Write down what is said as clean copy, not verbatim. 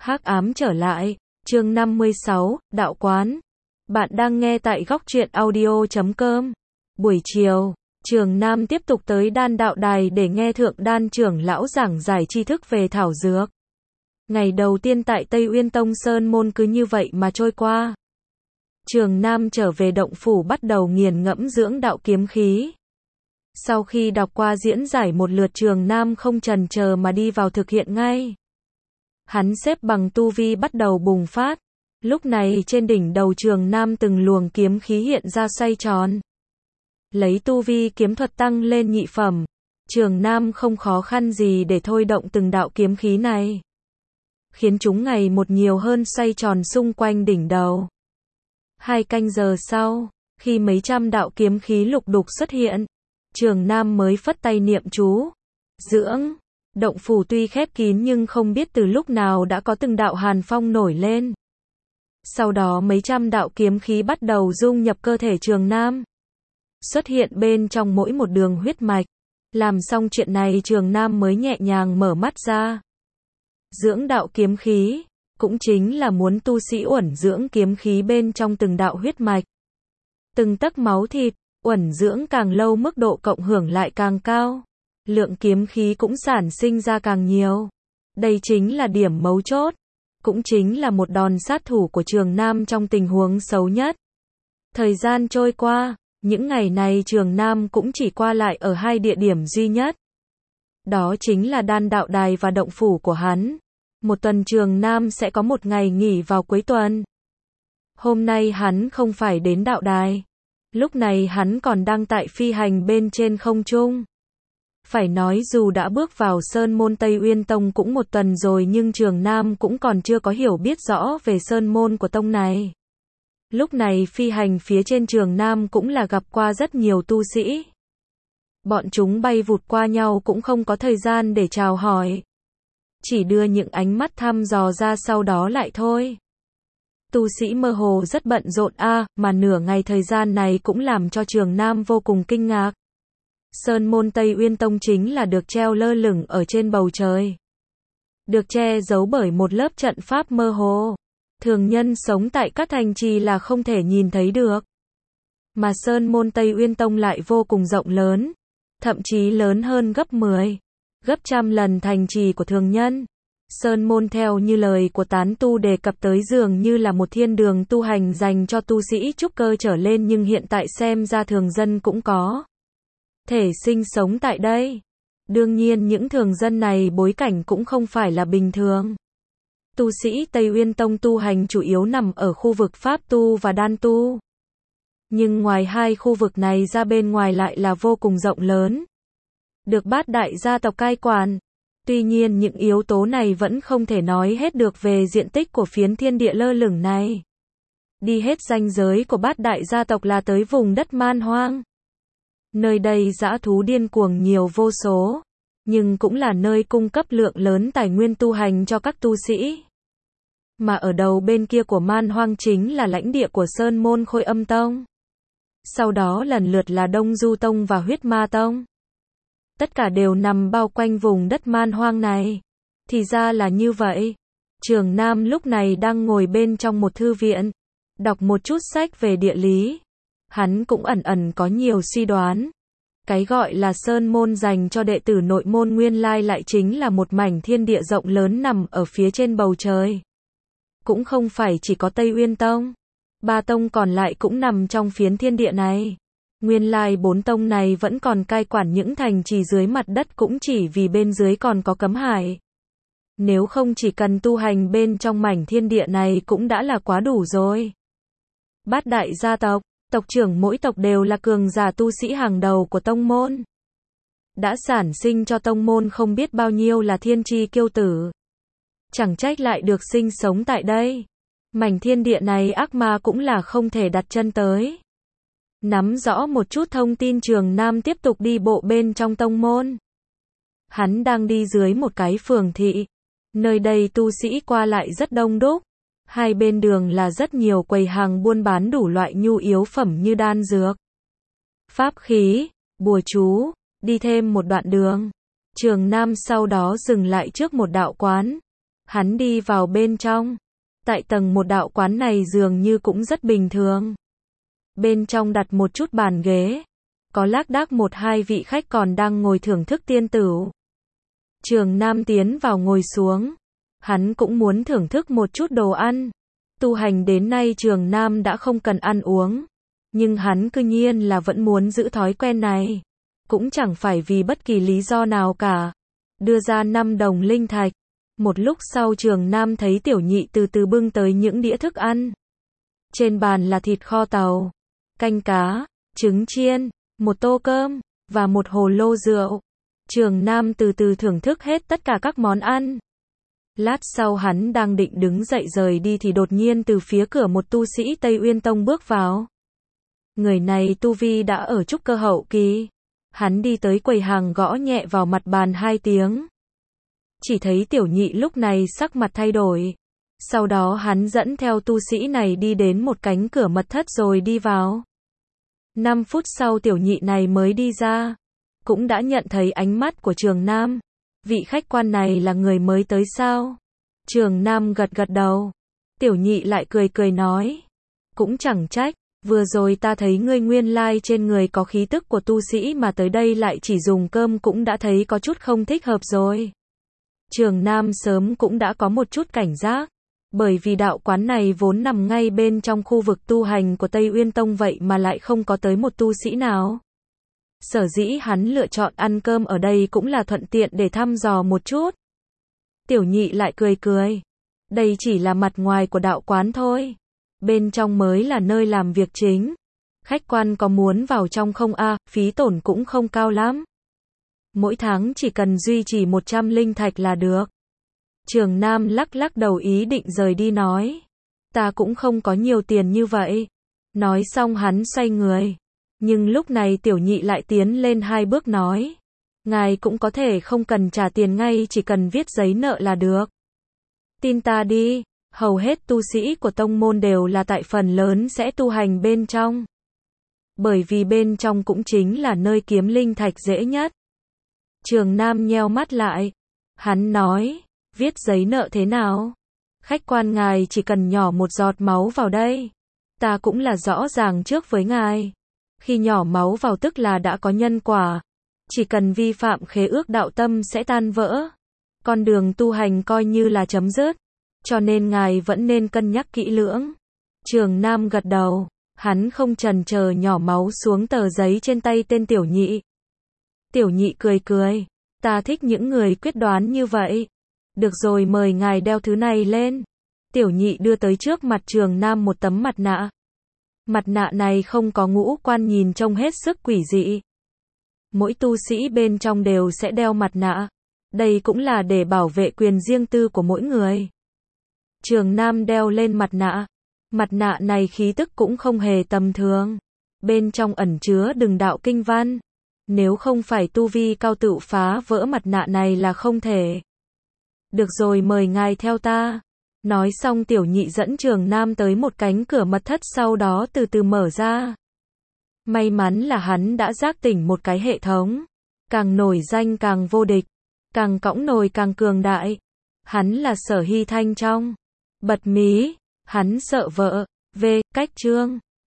Hắc ám trở lại, chương 56, đạo quán. Bạn đang nghe tại góc truyện audio.com. Buổi chiều, Trường Nam tiếp tục tới Đan Đạo Đài để nghe Thượng Đan trưởng lão giảng giải tri thức về thảo dược. Ngày đầu tiên tại Tây Uyên Tông Sơn Môn cứ như vậy mà trôi qua. Trường Nam trở về động phủ bắt đầu nghiền ngẫm dưỡng đạo kiếm khí. Sau khi đọc qua diễn giải một lượt, Trường Nam không chần chờ mà đi vào thực hiện ngay. Hắn xếp bằng tu vi bắt đầu bùng phát. Lúc này trên đỉnh đầu Trường Nam từng luồng kiếm khí hiện ra xoay tròn. Lấy tu vi kiếm thuật tăng lên nhị phẩm, Trường Nam không khó khăn gì để thôi động từng đạo kiếm khí này, khiến chúng ngày một nhiều hơn xoay tròn xung quanh đỉnh đầu. 2 canh giờ sau, khi mấy trăm đạo kiếm khí lục đục xuất hiện, Trường Nam mới phất tay niệm chú. Dưỡng. Động phủ tuy khép kín nhưng không biết từ lúc nào đã có từng đạo hàn phong nổi lên. Sau đó mấy trăm đạo kiếm khí bắt đầu dung nhập cơ thể Trường Nam, xuất hiện bên trong mỗi một đường huyết mạch. Làm xong chuyện này, Trường Nam mới nhẹ nhàng mở mắt ra. Dưỡng đạo kiếm khí, cũng chính là muốn tu sĩ uẩn dưỡng kiếm khí bên trong từng đạo huyết mạch. Từng tấc máu thịt, uẩn dưỡng càng lâu mức độ cộng hưởng lại càng cao. Lượng kiếm khí cũng sản sinh ra càng nhiều. Đây chính là điểm mấu chốt, cũng chính là một đòn sát thủ của Trường Nam trong tình huống xấu nhất. Thời gian trôi qua, những ngày này Trường Nam cũng chỉ qua lại ở 2 địa điểm duy nhất. Đó chính là Đan Đạo Đài và động phủ của hắn. Một tuần Trường Nam sẽ có một ngày nghỉ vào cuối tuần. Hôm nay hắn không phải đến đạo đài. Lúc này hắn còn đang tại phi hành bên trên không trung. Phải nói dù đã bước vào Sơn Môn Tây Uyên Tông cũng một tuần rồi nhưng Trường Nam cũng còn chưa có hiểu biết rõ về Sơn Môn của tông này. Lúc này phi hành phía trên, Trường Nam cũng là gặp qua rất nhiều tu sĩ. Bọn chúng bay vụt qua nhau cũng không có thời gian để chào hỏi. Chỉ đưa những ánh mắt thăm dò ra sau đó lại thôi. Tu sĩ mơ hồ rất bận rộn mà nửa ngày thời gian này cũng làm cho Trường Nam vô cùng kinh ngạc. Sơn Môn Tây Uyên Tông chính là được treo lơ lửng ở trên bầu trời, được che giấu bởi một lớp trận pháp mơ hồ. Thường nhân sống tại các thành trì là không thể nhìn thấy được. Mà Sơn Môn Tây Uyên Tông lại vô cùng rộng lớn, thậm chí lớn hơn gấp 10, gấp trăm lần thành trì của thường nhân. Sơn Môn theo như lời của tán tu đề cập tới dường như là một thiên đường tu hành dành cho tu sĩ trúc cơ trở lên, nhưng hiện tại xem ra thường dân cũng có thể sinh sống tại đây. Đương nhiên những thường dân này bối cảnh cũng không phải là bình thường. Tu sĩ Tây Uyên Tông tu hành chủ yếu nằm ở khu vực pháp tu và đan tu. Nhưng ngoài 2 khu vực này ra, bên ngoài lại là vô cùng rộng lớn, được 8 đại gia tộc cai quản. Tuy nhiên những yếu tố này vẫn không thể nói hết được về diện tích của phiến thiên địa lơ lửng này. Đi hết ranh giới của 8 đại gia tộc là tới vùng đất man hoang. Nơi đây dã thú điên cuồng nhiều vô số, nhưng cũng là nơi cung cấp lượng lớn tài nguyên tu hành cho các tu sĩ. Mà ở đầu bên kia của man hoang chính là lãnh địa của Sơn Môn Khôi Âm Tông. Sau đó lần lượt là Đông Du Tông và Huyết Ma Tông. Tất cả đều nằm bao quanh vùng đất man hoang này. Thì ra là như vậy. Trường Nam lúc này đang ngồi bên trong một thư viện, đọc một chút sách về địa lý. Hắn cũng ẩn ẩn có nhiều suy đoán. Cái gọi là Sơn Môn dành cho đệ tử nội môn nguyên lai lại chính là một mảnh thiên địa rộng lớn nằm ở phía trên bầu trời. Cũng không phải chỉ có Tây Uyên Tông, 3 tông còn lại cũng nằm trong phiến thiên địa này. Nguyên lai 4 tông này vẫn còn cai quản những thành trì dưới mặt đất cũng chỉ vì bên dưới còn có cấm hải. Nếu không chỉ cần tu hành bên trong mảnh thiên địa này cũng đã là quá đủ rồi. 8 đại gia tộc, tộc trưởng mỗi tộc đều là cường giả tu sĩ hàng đầu của tông môn. Đã sản sinh cho tông môn không biết bao nhiêu là thiên tri kiêu tử. Chẳng trách lại được sinh sống tại đây. Mảnh thiên địa này ác ma cũng là không thể đặt chân tới. Nắm rõ một chút thông tin, Trường Nam tiếp tục đi bộ bên trong tông môn. Hắn đang đi dưới một cái phường thị. Nơi đây tu sĩ qua lại rất đông đúc. 2 bên đường là rất nhiều quầy hàng buôn bán đủ loại nhu yếu phẩm như đan dược, pháp khí, bùa chú. Đi thêm một đoạn đường, Trường Nam sau đó dừng lại trước một đạo quán. Hắn đi vào bên trong. Tại tầng một đạo quán này dường như cũng rất bình thường. Bên trong đặt một chút bàn ghế. Có lác đác một hai vị khách còn đang ngồi thưởng thức tiên tửu. Trường Nam tiến vào ngồi xuống. Hắn cũng muốn thưởng thức một chút đồ ăn. Tu hành đến nay Trường Nam đã không cần ăn uống. Nhưng hắn cư nhiên là vẫn muốn giữ thói quen này. Cũng chẳng phải vì bất kỳ lý do nào cả. Đưa ra 5 đồng linh thạch. Một lúc sau Trường Nam thấy Tiểu Nhị từ từ bưng tới những đĩa thức ăn. Trên bàn là thịt kho tàu, canh cá, trứng chiên, một tô cơm, và một hồ lô rượu. Trường Nam từ từ thưởng thức hết tất cả các món ăn. Lát sau hắn đang định đứng dậy rời đi thì đột nhiên từ phía cửa một tu sĩ Tây Uyên Tông bước vào. Người này tu vi đã ở trúc cơ hậu kỳ. Hắn đi tới quầy hàng gõ nhẹ vào mặt bàn 2 tiếng. Chỉ thấy Tiểu Nhị lúc này sắc mặt thay đổi. Sau đó hắn dẫn theo tu sĩ này đi đến một cánh cửa mật thất rồi đi vào. 5 phút sau Tiểu Nhị này mới đi ra. Cũng đã nhận thấy ánh mắt của Trường Nam. Vị khách quan này là người mới tới sao? Trường Nam gật gật đầu. Tiểu Nhị lại cười cười nói. Cũng chẳng trách, vừa rồi ta thấy ngươi nguyên lai trên người có khí tức của tu sĩ mà tới đây lại chỉ dùng cơm cũng đã thấy có chút không thích hợp rồi. Trường Nam sớm cũng đã có một chút cảnh giác. Bởi vì đạo quán này vốn nằm ngay bên trong khu vực tu hành của Tây Uyên Tông vậy mà lại không có tới một tu sĩ nào. Sở dĩ hắn lựa chọn ăn cơm ở đây cũng là thuận tiện để thăm dò một chút. Tiểu Nhị lại cười cười. Đây chỉ là mặt ngoài của đạo quán thôi. Bên trong mới là nơi làm việc chính. Khách quan có muốn vào trong không a? Phí tổn cũng không cao lắm. Mỗi tháng chỉ cần duy trì 100 linh thạch là được. Trường Nam lắc lắc đầu ý định rời đi nói. Ta cũng không có nhiều tiền như vậy. Nói xong hắn xoay người. Nhưng lúc này Tiểu Nhị lại tiến lên 2 bước nói. Ngài cũng có thể không cần trả tiền ngay, chỉ cần viết giấy nợ là được. Tin ta đi, hầu hết tu sĩ của tông môn đều là tại phần lớn sẽ tu hành bên trong. Bởi vì bên trong cũng chính là nơi kiếm linh thạch dễ nhất. Trường Nam nheo mắt lại. Hắn nói, viết giấy nợ thế nào? Khách quan ngài chỉ cần nhỏ một giọt máu vào đây. Ta cũng là rõ ràng trước với ngài. Khi nhỏ máu vào tức là đã có nhân quả. Chỉ cần vi phạm khế ước đạo tâm sẽ tan vỡ. Con đường tu hành coi như là chấm dứt. Cho nên ngài vẫn nên cân nhắc kỹ lưỡng. Trường Nam gật đầu. Hắn không chần chờ nhỏ máu xuống tờ giấy trên tay tên Tiểu Nhị. Tiểu Nhị cười cười. Ta thích những người quyết đoán như vậy. Được rồi, mời ngài đeo thứ này lên. Tiểu Nhị đưa tới trước mặt Trường Nam một tấm mặt nạ. Mặt nạ này không có ngũ quan, nhìn trông hết sức quỷ dị. Mỗi tu sĩ bên trong đều sẽ đeo mặt nạ. Đây cũng là để bảo vệ quyền riêng tư của mỗi người. Trường Nam đeo lên mặt nạ. Mặt nạ này khí tức cũng không hề tầm thường. Bên trong ẩn chứa từng đạo kinh văn. Nếu không phải tu vi cao tự phá vỡ mặt nạ này là không thể. Được rồi, mời ngài theo ta. Nói xong Tiểu Nhị dẫn Trường Nam tới một cánh cửa mật thất, sau đó từ từ mở ra. May mắn là hắn đã giác tỉnh một cái hệ thống. Càng nổi danh càng vô địch. Càng cõng nồi càng cường đại. Hắn là Sở Hy Thanh trong. Bật mí. Hắn sợ vợ. Cách chương.